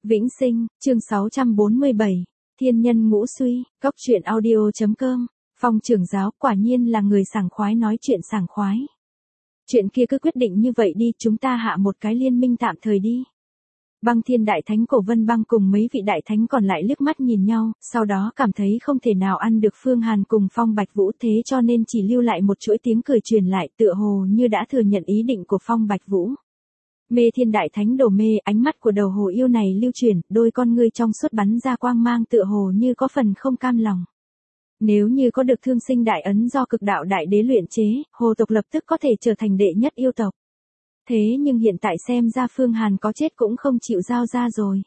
Vĩnh Sinh, chương 647, Thiên nhân ngũ suy, Cóc truyện audio.com, Phong trưởng giáo quả nhiên là người sảng khoái nói chuyện sảng khoái. Chuyện kia cứ quyết định như vậy đi, chúng ta hạ một cái liên minh tạm thời đi. Băng Thiên Đại Thánh Cổ Vân Băng cùng mấy vị đại thánh còn lại liếc mắt nhìn nhau, sau đó cảm thấy không thể nào ăn được Phương Hàn cùng Phong Bạch Vũ, thế cho nên chỉ lưu lại một chuỗi tiếng cười truyền lại, tựa hồ như đã thừa nhận ý định của Phong Bạch Vũ. Mê Thiên Đại Thánh đổ mê, ánh mắt của đầu hồ yêu này lưu chuyển, đôi con ngươi trong suốt bắn ra quang mang, tựa hồ như có phần không cam lòng. Nếu như có được Thương Sinh Đại Ấn do Cực Đạo Đại Đế luyện chế, hồ tộc lập tức có thể trở thành đệ nhất yêu tộc. Thế nhưng hiện tại xem ra Phương Hàn có chết cũng không chịu giao ra rồi.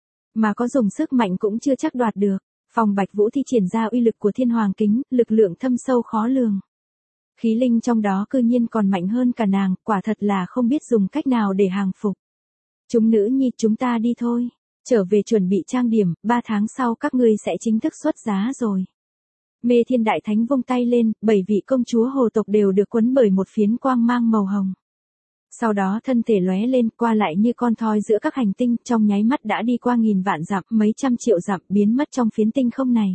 Mà có dùng sức mạnh cũng chưa chắc đoạt được. Phong Bạch Vũ thi triển ra uy lực của Thiên Hoàng Kính, lực lượng thâm sâu khó lường. Khí linh trong đó cư nhiên còn mạnh hơn cả nàng, quả thật là không biết dùng cách nào để hàng phục. Chúng nữ nhi, chúng ta đi thôi. Trở về chuẩn bị trang điểm, 3 tháng sau các ngươi sẽ chính thức xuất giá rồi. Mê Thiên Đại Thánh vung tay lên, 7 vị công chúa hồ tộc đều được quấn bởi một phiến quang mang màu hồng. Sau đó thân thể lóe lên, qua lại như con thoi giữa các hành tinh, trong nháy mắt đã đi qua nghìn vạn dặm, mấy trăm triệu dặm, biến mất trong phiến tinh không này.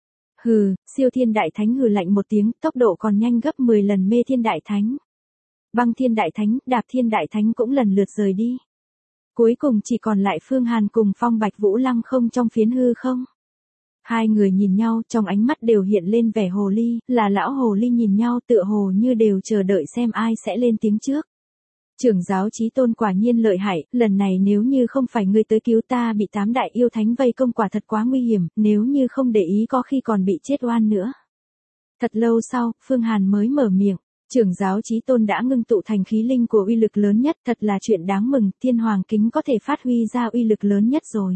Hừ, Siêu Thiên Đại Thánh hừ lạnh một tiếng, tốc độ còn nhanh gấp 10 lần Mê Thiên Đại Thánh. Băng Thiên Đại Thánh, Đạp Thiên Đại Thánh cũng lần lượt rời đi. Cuối cùng chỉ còn lại Phương Hàn cùng Phong Bạch Vũ lăng không trong phiến hư không. Hai người nhìn nhau, trong ánh mắt đều hiện lên vẻ hồ ly, là lão hồ ly nhìn nhau, tựa hồ như đều chờ đợi xem ai sẽ lên tiếng trước. Trưởng giáo Chí Tôn quả nhiên lợi hại, lần này nếu như không phải ngươi tới cứu ta bị 8 đại yêu thánh vây công quả thật quá nguy hiểm, nếu như không để ý có khi còn bị chết oan nữa. Thật lâu sau, Phương Hàn mới mở miệng, trưởng giáo Chí Tôn đã ngưng tụ thành khí linh của uy lực lớn nhất, thật là chuyện đáng mừng, Thiên Hoàng Kính có thể phát huy ra uy lực lớn nhất rồi.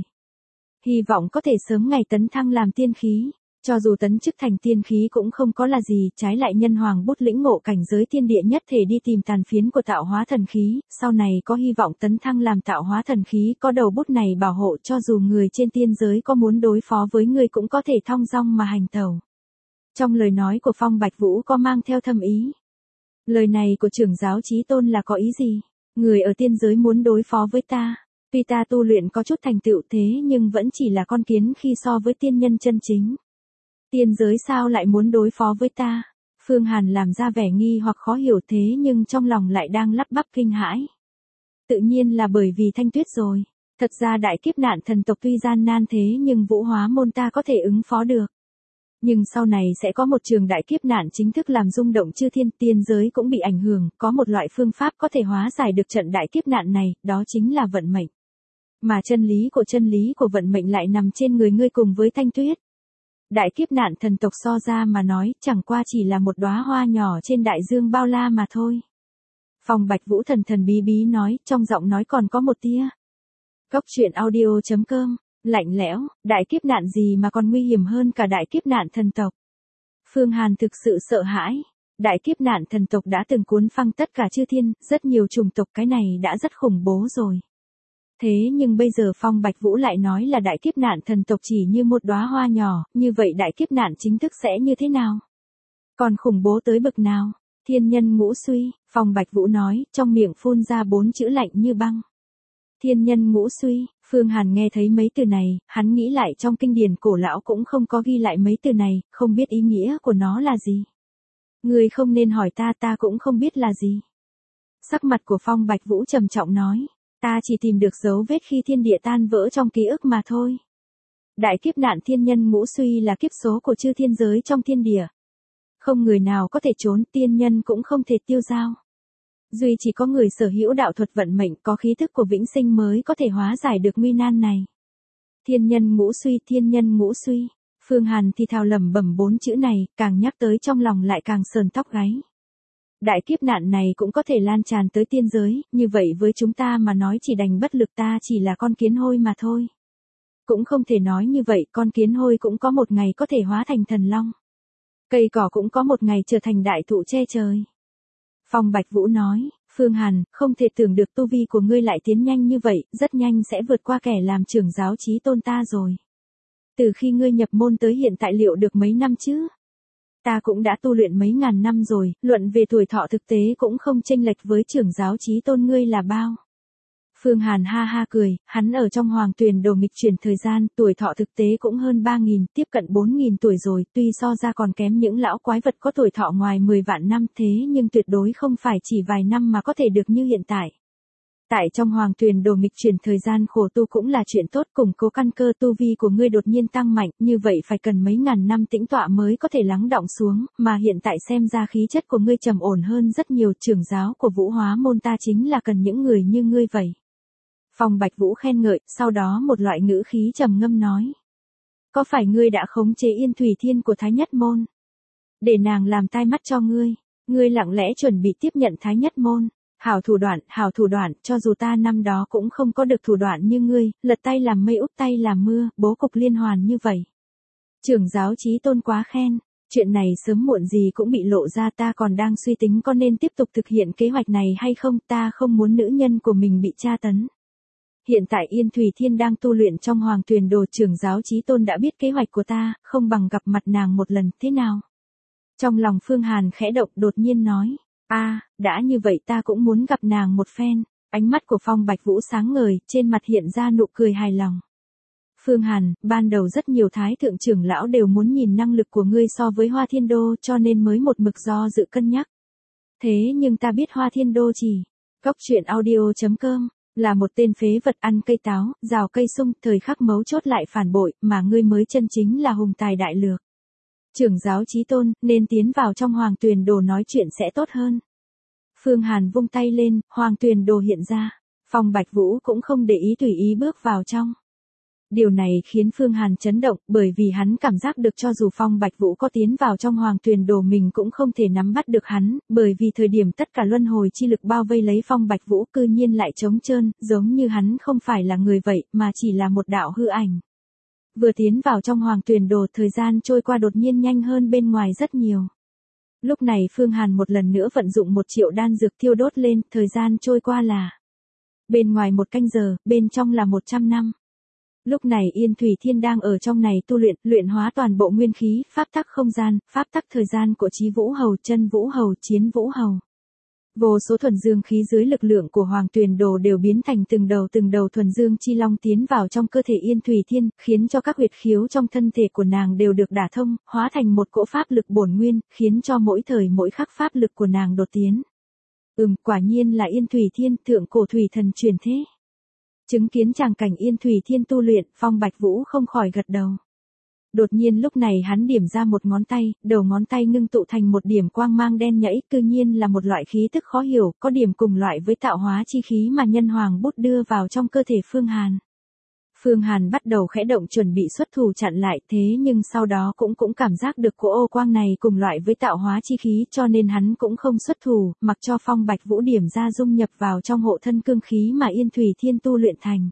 Hy vọng có thể sớm ngày tấn thăng làm tiên khí. Cho dù tấn chức thành tiên khí cũng không có là gì, trái lại nhân hoàng bút lĩnh ngộ cảnh giới thiên địa nhất thể đi tìm tàn phiến của tạo hóa thần khí, sau này có hy vọng tấn thăng làm tạo hóa thần khí, có đầu bút này bảo hộ, cho dù người trên tiên giới có muốn đối phó với người cũng có thể thong dong mà hành tẩu. Trong lời nói của Phong Bạch Vũ có mang theo thâm ý. Lời này của trưởng giáo Chí Tôn là có ý gì? Người ở tiên giới muốn đối phó với ta. Tuy ta tu luyện có chút thành tựu thế nhưng vẫn chỉ là con kiến khi so với tiên nhân chân chính. Tiên giới sao lại muốn đối phó với ta? Phương Hàn làm ra vẻ nghi hoặc khó hiểu thế nhưng trong lòng lại đang lắp bắp kinh hãi. Tự nhiên là bởi vì Thanh Tuyết rồi. Thật ra đại kiếp nạn thần tộc tuy gian nan thế nhưng Vũ Hóa môn ta có thể ứng phó được. Nhưng sau này sẽ có một trường đại kiếp nạn chính thức làm rung động chư thiên, tiên giới cũng bị ảnh hưởng, có một loại phương pháp có thể hóa giải được trận đại kiếp nạn này, đó chính là vận mệnh. Mà chân lý của vận mệnh lại nằm trên người ngươi cùng với Thanh Tuyết. Đại kiếp nạn thần tộc so ra mà nói, chẳng qua chỉ là một đóa hoa nhỏ trên đại dương bao la mà thôi. Phong Bạch Vũ thần thần bí bí nói, trong giọng nói còn có một tia. Cóc truyện audio.com, lạnh lẽo, đại kiếp nạn gì mà còn nguy hiểm hơn cả đại kiếp nạn thần tộc. Phương Hàn thực sự sợ hãi. Đại kiếp nạn thần tộc đã từng cuốn phăng tất cả chư thiên, rất nhiều chủng tộc, cái này đã rất khủng bố rồi. Thế nhưng bây giờ Phong Bạch Vũ lại nói là đại kiếp nạn thần tộc chỉ như một đóa hoa nhỏ, như vậy đại kiếp nạn chính thức sẽ như thế nào? Còn khủng bố tới bậc nào? Thiên nhân ngũ suy, Phong Bạch Vũ nói, trong miệng phun ra 4 chữ lạnh như băng. Thiên nhân ngũ suy, Phương Hàn nghe thấy mấy từ này, hắn nghĩ lại trong kinh điển cổ lão cũng không có ghi lại mấy từ này, không biết ý nghĩa của nó là gì. Người không nên hỏi ta, ta cũng không biết là gì. Sắc mặt của Phong Bạch Vũ trầm trọng nói. Ta chỉ tìm được dấu vết khi thiên địa tan vỡ trong ký ức mà thôi. Đại kiếp nạn thiên nhân ngũ suy là kiếp số của chư thiên giới trong thiên địa. Không người nào có thể trốn, tiên nhân cũng không thể tiêu dao. Duy chỉ có người sở hữu đạo thuật vận mệnh có khí thức của vĩnh sinh mới có thể hóa giải được nguy nan này. Thiên nhân ngũ suy, thiên nhân ngũ suy. Phương Hàn thì thào lẩm bẩm 4 chữ này, càng nhắc tới trong lòng lại càng sờn tóc gáy. Đại kiếp nạn này cũng có thể lan tràn tới tiên giới, như vậy với chúng ta mà nói chỉ đành bất lực, ta chỉ là con kiến hôi mà thôi. Cũng không thể nói như vậy, con kiến hôi cũng có một ngày có thể hóa thành thần long. Cây cỏ cũng có một ngày trở thành đại thụ che trời. Phong Bạch Vũ nói, Phương Hàn, không thể tưởng được tu vi của ngươi lại tiến nhanh như vậy, rất nhanh sẽ vượt qua kẻ làm trưởng giáo Chí Tôn ta rồi. Từ khi ngươi nhập môn tới hiện tại liệu được mấy năm chứ? Ta cũng đã tu luyện mấy ngàn năm rồi, luận về tuổi thọ thực tế cũng không chênh lệch với trưởng giáo Chí Tôn ngươi là bao. Phương Hàn ha ha cười, hắn ở trong Hoàng Tuyền Đồ nghịch chuyển thời gian, tuổi thọ thực tế cũng hơn 3.000, tiếp cận 4.000 tuổi rồi, tuy so ra còn kém những lão quái vật có tuổi thọ ngoài 10 vạn năm thế nhưng tuyệt đối không phải chỉ vài năm mà có thể được như hiện tại. Tại trong Hoàng Tuyền Đồ nghịch chuyển thời gian khổ tu cũng là chuyện tốt, củng cố căn cơ tu vi của ngươi đột nhiên tăng mạnh, như vậy phải cần mấy ngàn năm tĩnh tọa mới có thể lắng đọng xuống, mà hiện tại xem ra khí chất của ngươi trầm ổn hơn rất nhiều, trưởng giáo của Vũ Hóa môn ta chính là cần những người như ngươi vậy. Phong Bạch Vũ khen ngợi, sau đó một loại ngữ khí trầm ngâm nói. Có phải ngươi đã khống chế Yên Thủy Thiên của Thái Nhất Môn? Để nàng làm tai mắt cho ngươi, ngươi lặng lẽ chuẩn bị tiếp nhận Thái Nhất Môn. Hảo thủ đoạn, cho dù ta năm đó cũng không có được thủ đoạn như ngươi, lật tay làm mây úp tay làm mưa, bố cục liên hoàn như vậy. Trưởng giáo Chí Tôn quá khen, chuyện này sớm muộn gì cũng bị lộ ra, ta còn đang suy tính có nên tiếp tục thực hiện kế hoạch này hay không, ta không muốn nữ nhân của mình bị tra tấn. Hiện tại Yên Thủy Thiên đang tu luyện trong Hoàng Tuyền Đồ, trưởng giáo Chí Tôn đã biết kế hoạch của ta, không bằng gặp mặt nàng một lần, thế nào? Trong lòng Phương Hàn khẽ động, đột nhiên nói. Đã như vậy ta cũng muốn gặp nàng một phen. Ánh mắt của Phong Bạch Vũ sáng ngời, trên mặt hiện ra nụ cười hài lòng. Phương Hàn, ban đầu rất nhiều thái thượng trưởng lão đều muốn nhìn năng lực của ngươi so với Hoa Thiên Đô cho nên mới một mực do dự cân nhắc. Thế nhưng ta biết Hoa Thiên Đô chỉ, coctruyện.audio.com, là một tên phế vật ăn cây táo, rào cây sung, thời khắc mấu chốt lại phản bội, mà ngươi mới chân chính là hùng tài đại lược. Trưởng giáo Chí Tôn, nên tiến vào trong Hoàng Tuyền Đồ nói chuyện sẽ tốt hơn. Phương Hàn vung tay lên, Hoàng Tuyền Đồ hiện ra. Phong Bạch Vũ cũng không để ý, tùy ý bước vào trong. Điều này khiến Phương Hàn chấn động, bởi vì hắn cảm giác được cho dù Phong Bạch Vũ có tiến vào trong Hoàng Tuyền Đồ mình cũng không thể nắm bắt được hắn, bởi vì thời điểm tất cả luân hồi chi lực bao vây lấy Phong Bạch Vũ cư nhiên lại trống trơn, giống như hắn không phải là người vậy, mà chỉ là một đạo hư ảnh. Vừa tiến vào trong Hoàng Tuyền Đồ, thời gian trôi qua đột nhiên nhanh hơn bên ngoài rất nhiều. Lúc này Phương Hàn một lần nữa vận dụng 1 triệu đan dược thiêu đốt lên, thời gian trôi qua là bên ngoài 1 canh giờ, bên trong là 100 năm. Lúc này Yên Thủy Thiên đang ở trong này tu luyện, luyện hóa toàn bộ nguyên khí, pháp tắc không gian, pháp tắc thời gian của Chí Vũ Hầu, Chân Vũ Hầu, Chiến Vũ Hầu. Vô số thuần dương khí dưới lực lượng của Hoàng Tuyền Đồ đều biến thành từng đầu thuần dương chi long tiến vào trong cơ thể Yên Thủy Thiên, khiến cho các huyệt khiếu trong thân thể của nàng đều được đả thông, hóa thành một cỗ pháp lực bổn nguyên, khiến cho mỗi thời mỗi khắc pháp lực của nàng đột tiến. Quả nhiên là Yên Thủy Thiên, thượng cổ thủy thần truyền thế. Chứng kiến tràng cảnh Yên Thủy Thiên tu luyện, Phong Bạch Vũ không khỏi gật đầu. Đột nhiên lúc này hắn điểm ra một ngón tay, đầu ngón tay ngưng tụ thành một điểm quang mang đen nhẫy, cư nhiên là một loại khí tức khó hiểu, có điểm cùng loại với tạo hóa chi khí mà nhân hoàng bút đưa vào trong cơ thể Phương Hàn. Phương Hàn bắt đầu khẽ động chuẩn bị xuất thủ chặn lại, thế nhưng sau đó cũng cảm giác được cỗ ô quang này cùng loại với tạo hóa chi khí, cho nên hắn cũng không xuất thủ, mặc cho Phong Bạch Vũ điểm ra dung nhập vào trong hộ thân cương khí mà Yên Thủy Thiên tu luyện thành.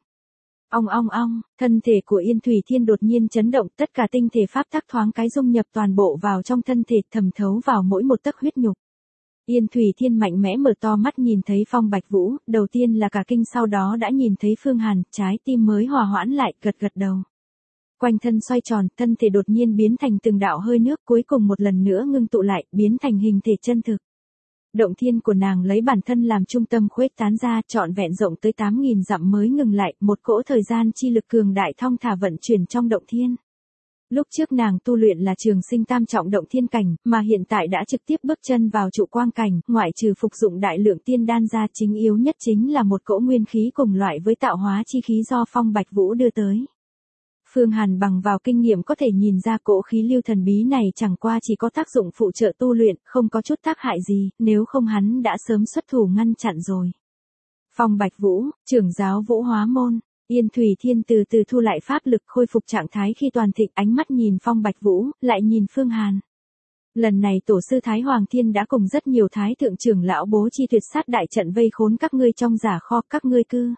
Ong, thân thể của Yên Thủy Thiên đột nhiên chấn động, tất cả tinh thể pháp tắc thoáng cái dung nhập toàn bộ vào trong thân thể, thẩm thấu vào mỗi một tấc huyết nhục. Yên Thủy Thiên mạnh mẽ mở to mắt nhìn thấy Phong Bạch Vũ, đầu tiên là cả kinh, sau đó đã nhìn thấy Phương Hàn, trái tim mới hòa hoãn lại, gật đầu. Quanh thân xoay tròn, thân thể đột nhiên biến thành từng đạo hơi nước, cuối cùng một lần nữa ngưng tụ lại, biến thành hình thể chân thực. Động thiên của nàng lấy bản thân làm trung tâm khuếch tán ra, trọn vẹn rộng tới 8.000 dặm mới ngừng lại, một cỗ thời gian chi lực cường đại thong thả vận chuyển trong động thiên. Lúc trước nàng tu luyện là trường sinh tam trọng động thiên cảnh, mà hiện tại đã trực tiếp bước chân vào trụ quang cảnh, ngoại trừ phục dụng đại lượng tiên đan ra, chính yếu nhất chính là một cỗ nguyên khí cùng loại với tạo hóa chi khí do Phong Bạch Vũ đưa tới. Phương Hàn bằng vào kinh nghiệm có thể nhìn ra cỗ khí lưu thần bí này chẳng qua chỉ có tác dụng phụ trợ tu luyện, không có chút tác hại gì, nếu không hắn đã sớm xuất thủ ngăn chặn rồi. Phong Bạch Vũ, trưởng giáo Vũ Hóa môn. Yên Thủy Thiên từ từ thu lại pháp lực, khôi phục trạng thái khi toàn thịnh, ánh mắt nhìn Phong Bạch Vũ, lại nhìn Phương Hàn. Lần này tổ sư Thái Hoàng Thiên đã cùng rất nhiều thái thượng trưởng lão bố chi tuyệt sát đại trận vây khốn các ngươi trong giả kho, các ngươi cư.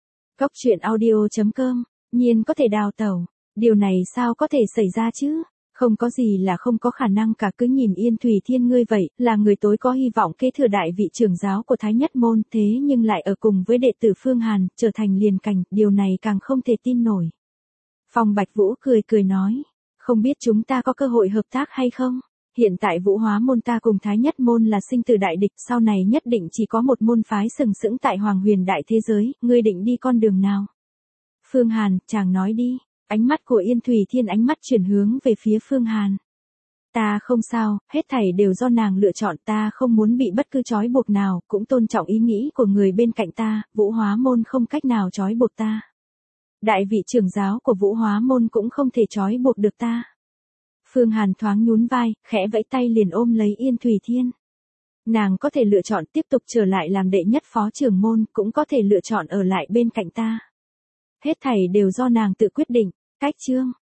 Coctruyện.audio.com, nhiên có thể đào tẩu, điều này sao có thể xảy ra chứ? Không có gì là không có khả năng cả, cứ nhìn Yên Thủy Thiên ngươi vậy, là người tối có hy vọng kế thừa đại vị trưởng giáo của Thái Nhất môn, thế nhưng lại ở cùng với đệ tử Phương Hàn, trở thành liền cảnh, điều này càng không thể tin nổi. Phong Bạch Vũ cười nói, không biết chúng ta có cơ hội hợp tác hay không? Hiện tại Vũ Hóa môn ta cùng Thái Nhất môn là sinh tử đại địch, sau này nhất định chỉ có một môn phái sừng sững tại Hoàng Huyền đại thế giới, ngươi định đi con đường nào? Phương Hàn, chàng nói đi. Ánh mắt của Yên Thùy Thiên ánh mắt chuyển hướng về phía Phương Hàn. Ta không sao, hết thảy đều do nàng lựa chọn, ta không muốn bị bất cứ trói buộc nào, cũng tôn trọng ý nghĩ của người bên cạnh ta, Vũ Hóa môn không cách nào trói buộc ta. Đại vị trưởng giáo của Vũ Hóa môn cũng không thể trói buộc được ta. Phương Hàn thoáng nhún vai, khẽ vẫy tay liền ôm lấy Yên Thùy Thiên. Nàng có thể lựa chọn tiếp tục trở lại làm đệ nhất phó trưởng môn, cũng có thể lựa chọn ở lại bên cạnh ta. Hết thảy đều do nàng tự quyết định. Cách chương